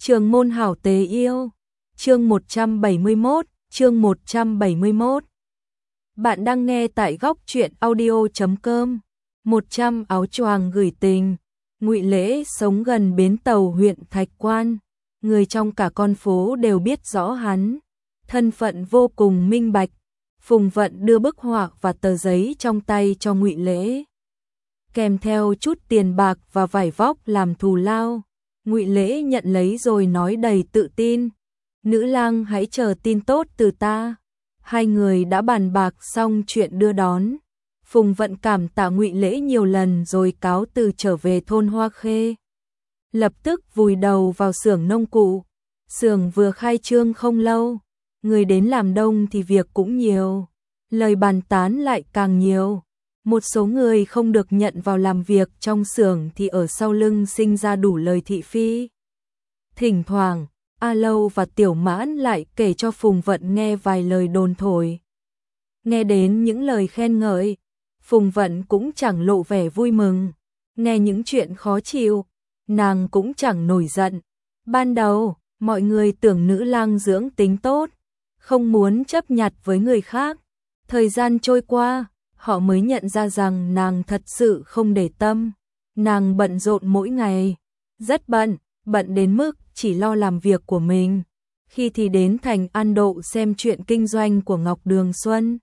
Trường môn hảo tế yêu, chương 171, chương 171. Bạn đang nghe tại góc truyện audio.com. 100 áo choàng gửi tình. Ngụy Lễ sống gần bến tàu huyện Thạch Quan, người trong cả con phố đều biết rõ hắn, thân phận vô cùng minh bạch. Phùng Vận đưa bức họa và tờ giấy trong tay cho Ngụy Lễ, kèm theo chút tiền bạc và vải vóc làm thù lao. Ngụy Lễ nhận lấy rồi nói đầy tự tin: "Nữ lang hãy chờ tin tốt từ ta." Hai người đã bàn bạc xong chuyện đưa đón. Phùng Vận cảm tạ Ngụy Lễ nhiều lần rồi cáo từ trở về thôn Hoa Khê. Lập tức vùi đầu vào xưởng nông cụ. Xưởng vừa khai trương không lâu, người đến làm đông thì việc cũng nhiều, lời bàn tán lại càng nhiều. Một số người không được nhận vào làm việc trong xưởng thì ở sau lưng sinh ra đủ lời thị phi. Thỉnh thoảng, A Lâu và Tiểu Mãn lại kể cho Phùng Vận nghe vài lời đồn thổi. Nghe đến những lời khen ngợi, Phùng Vận cũng chẳng lộ vẻ vui mừng. Nghe những chuyện khó chịu, nàng cũng chẳng nổi giận. Ban đầu, mọi người tưởng nữ lang dưỡng tính tốt, không muốn chấp nhặt với người khác. Thời gian trôi qua, họ mới nhận ra rằng nàng thật sự không để tâm. Nàng bận rộn mỗi ngày, rất bận, bận đến mức chỉ lo làm việc của mình. Khi thì đến thành An Độ xem chuyện kinh doanh của Ngọc Đường Xuân,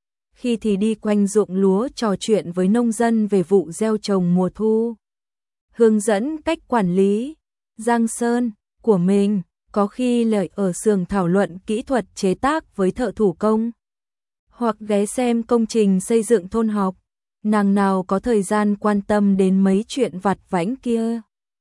khi thì đi quanh ruộng lúa trò chuyện với nông dân về vụ gieo trồng mùa thu, hướng dẫn cách quản lý giang sơn của mình. Có khi lại ở xưởng thảo luận kỹ thuật chế tác với thợ thủ công, hoặc ghé xem công trình xây dựng thôn học. Nàng nào có thời gian quan tâm đến mấy chuyện vặt vãnh kia.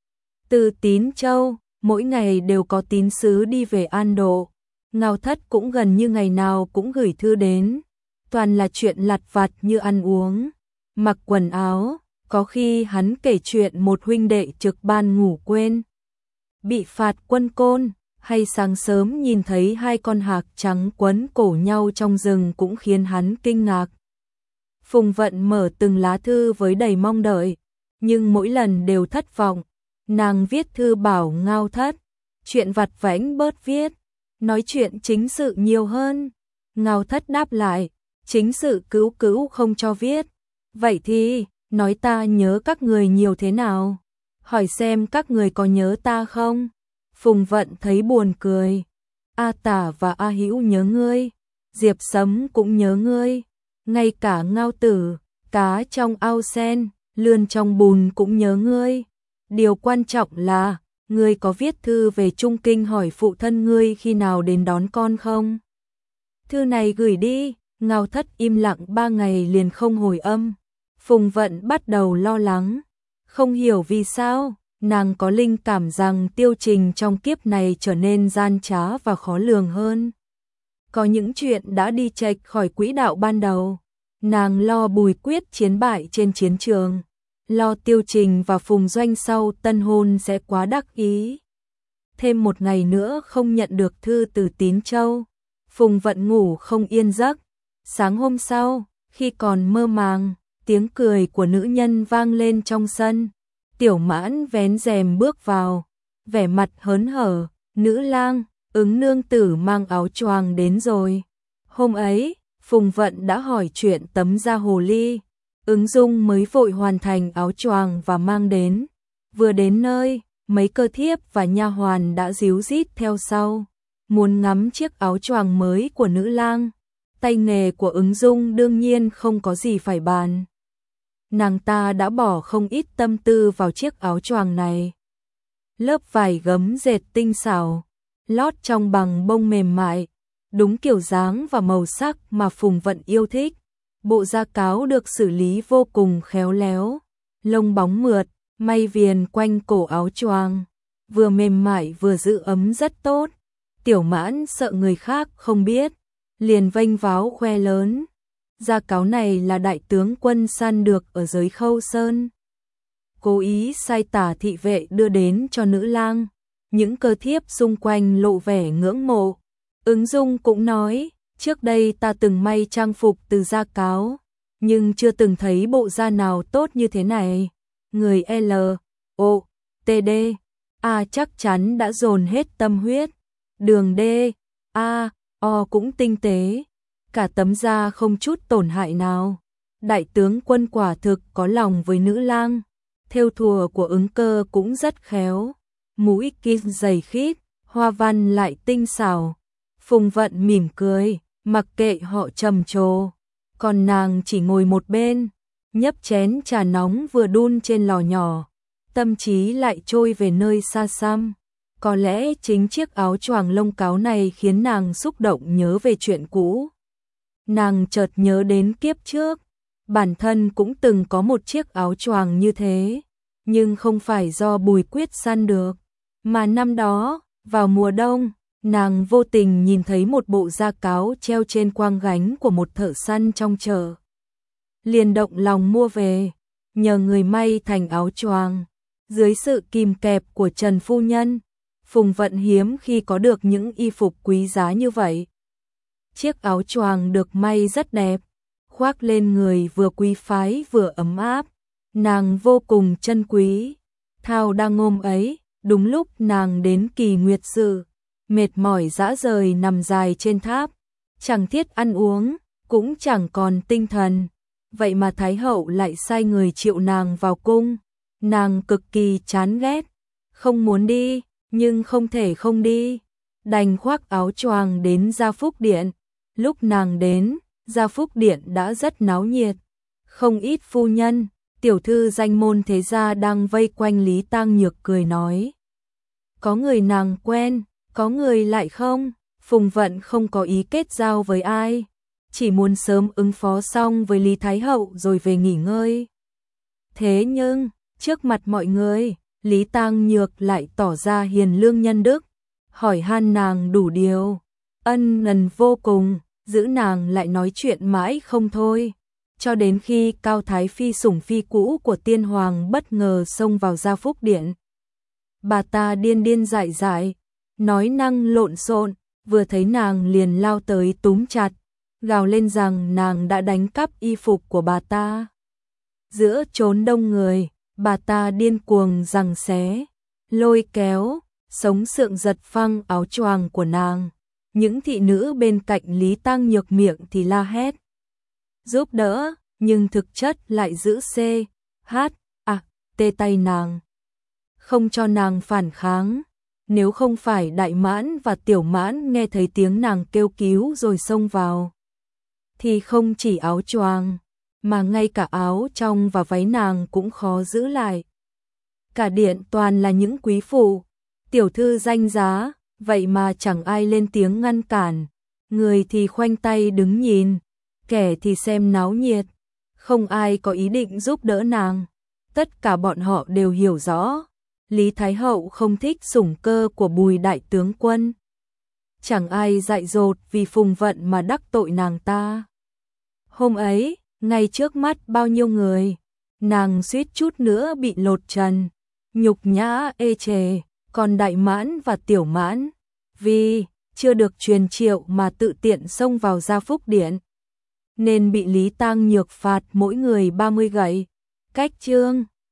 Từ Tín Châu, mỗi ngày đều có tín sứ đi về An Độ. Ngao Thất cũng gần như ngày nào cũng gửi thư đến. Toàn là chuyện lặt vặt như ăn uống, mặc quần áo. Có khi hắn kể chuyện một huynh đệ trực ban ngủ quên, bị phạt quân côn, hay sáng sớm nhìn thấy hai con hạc trắng quấn cổ nhau trong rừng cũng khiến hắn kinh ngạc. Phùng Vận mở từng lá thư với đầy mong đợi, nhưng mỗi lần đều thất vọng. Nàng viết thư bảo Ngao Thất, chuyện vặt vãnh bớt viết, nói chuyện chính sự nhiều hơn. Ngao Thất đáp lại, chính sự cứu cứu không cho viết. Vậy thì, nói ta nhớ các người nhiều thế nào? Hỏi xem các người có nhớ ta không? Phùng Vận thấy buồn cười. A Tả và A Hữu nhớ ngươi, Diệp Sấm cũng nhớ ngươi, ngay cả Ngao Tử, cá trong ao sen, lươn trong bùn cũng nhớ ngươi. Điều quan trọng là, ngươi có viết thư về Trung Kinh hỏi phụ thân ngươi khi nào đến đón con không? Thư này gửi đi. Ngao Thất im lặng 3 ngày liền không hồi âm. Phùng Vận bắt đầu lo lắng, không hiểu vì sao. Nàng có linh cảm rằng Tiêu Trình trong kiếp này trở nên gian trá và khó lường hơn. Có những chuyện đã đi chệch khỏi quỹ đạo ban đầu. Nàng lo Bùi Quyết chiến bại trên chiến trường, lo Tiêu Trình và Phùng Doanh sau tân hôn sẽ quá đắc ý. Thêm một ngày nữa không nhận được thư từ Tín Châu, Phùng Vận ngủ không yên giấc. Sáng hôm sau, khi còn mơ màng, tiếng cười của nữ nhân vang lên trong sân. Tiểu Mãn vén rèm bước vào, vẻ mặt hớn hở: "Nữ lang, Ứng nương tử mang áo choàng đến rồi." Hôm ấy, Phùng Vận đã hỏi chuyện tấm da hồ ly. Ứng Dung mới vội hoàn thành áo choàng và mang đến. Vừa đến nơi, mấy cơ thiếp và nha hoàn đã díu dít theo sau, muốn ngắm chiếc áo choàng mới của nữ lang. Tay nghề của Ứng Dung đương nhiên không có gì phải bàn. Nàng ta đã bỏ không ít tâm tư vào chiếc áo choàng này. Lớp vải gấm dệt tinh xảo, lót trong bằng bông mềm mại, đúng kiểu dáng và màu sắc mà Phùng Vận yêu thích. Bộ da cáo được xử lý vô cùng khéo léo, lông bóng mượt, may viền quanh cổ áo choàng, vừa mềm mại vừa giữ ấm rất tốt. Tiểu Mãn sợ người khác không biết, liền vênh váo khoe lớn: "Da cáo này là đại tướng quân săn được ở dưới Khâu Sơn." Cố ý sai tả thị vệ đưa đến cho nữ lang. Những cơ thiếp xung quanh lộ vẻ ngưỡng mộ. Ứng Dung cũng nói: "Trước đây ta từng may trang phục từ da cáo, nhưng chưa từng thấy bộ da nào tốt như thế này." Người L.O.T.D. chắc chắn đã dồn hết tâm huyết. Đường D, O cũng tinh tế, cả tấm da không chút tổn hại nào. Đại tướng quân quả thực có lòng với nữ lang. Thêu thùa của Ứng Cơ cũng rất khéo, mũi kim dày khít, hoa văn lại tinh xảo. Phùng Vận mỉm cười, mặc kệ họ trầm trồ, còn nàng chỉ ngồi một bên, nhấp chén trà nóng vừa đun trên lò nhỏ, tâm trí lại trôi về nơi xa xăm. Có lẽ chính chiếc áo choàng lông cáo này khiến nàng xúc động nhớ về chuyện cũ. Nàng chợt nhớ đến kiếp trước, bản thân cũng từng có một chiếc áo choàng như thế, nhưng không phải do Bùi Quyết săn được, mà năm đó, vào mùa đông, nàng vô tình nhìn thấy một bộ da cáo treo trên quang gánh của một thợ săn trong chợ. Liền động lòng mua về, nhờ người may thành áo choàng. Dưới sự kìm kẹp của Trần phu nhân, Phùng Vận hiếm khi có được những y phục quý giá như vậy. Chiếc áo choàng được may rất đẹp, khoác lên người vừa quý phái vừa ấm áp, nàng vô cùng trân quý. Thao đang ôm ấy, đúng lúc nàng đến kỳ nguyệt sự, mệt mỏi rã rời nằm dài trên tháp, chẳng thiết ăn uống, cũng chẳng còn tinh thần. Vậy mà Thái hậu lại sai người triệu nàng vào cung, nàng cực kỳ chán ghét, không muốn đi, nhưng không thể không đi, đành khoác áo choàng đến Gia Phúc Điện. Lúc nàng đến, Gia Phúc Điện đã rất náo nhiệt, không ít phu nhân, tiểu thư danh môn thế gia đang vây quanh Lý Tang Nhược cười nói. Có người nàng quen, có người lại không. Phùng Vận không có ý kết giao với ai, chỉ muốn sớm ứng phó xong với Lý Thái hậu rồi về nghỉ ngơi. Thế nhưng, trước mặt mọi người, Lý Tang Nhược lại tỏ ra hiền lương nhân đức, hỏi han nàng đủ điều, ân cần vô cùng, giữ nàng lại nói chuyện mãi không thôi, cho đến khi Cao Thái Phi sủng phi cũ của Tiên Hoàng bất ngờ xông vào Gia Phúc Điện. Bà ta điên điên dại dại, nói năng lộn xộn, vừa thấy nàng liền lao tới túm chặt, gào lên rằng nàng đã đánh cắp y phục của bà ta. Giữa chốn đông người, bà ta điên cuồng giằng xé, lôi kéo, sống sượng giật phăng áo choàng của nàng. Những thị nữ bên cạnh Lý Tang Nhược miệng thì la hét giúp đỡ, nhưng thực chất lại giữ tê tay nàng, không cho nàng phản kháng. Nếu không phải Đại Mãn và Tiểu Mãn nghe thấy tiếng nàng kêu cứu rồi xông vào, thì không chỉ áo choàng, mà ngay cả áo trong và váy nàng cũng khó giữ lại. Cả điện toàn là những quý phụ, tiểu thư danh giá, vậy mà chẳng ai lên tiếng ngăn cản. Người thì khoanh tay đứng nhìn, kẻ thì xem náo nhiệt, không ai có ý định giúp đỡ nàng. Tất cả bọn họ đều hiểu rõ, Lý Thái hậu không thích sủng cơ của Bùi đại tướng quân. Chẳng ai dại dột vì Phùng Vận mà đắc tội nàng ta. Hôm ấy, ngay trước mắt bao nhiêu người, nàng suýt chút nữa bị lột trần, nhục nhã ê chề. Còn Đại Mãn và Tiểu Mãn, vì chưa được truyền triệu mà tự tiện xông vào Gia Phúc Điện, nên bị Lý Tang Nhược phạt mỗi người 30 gậy. Cách chương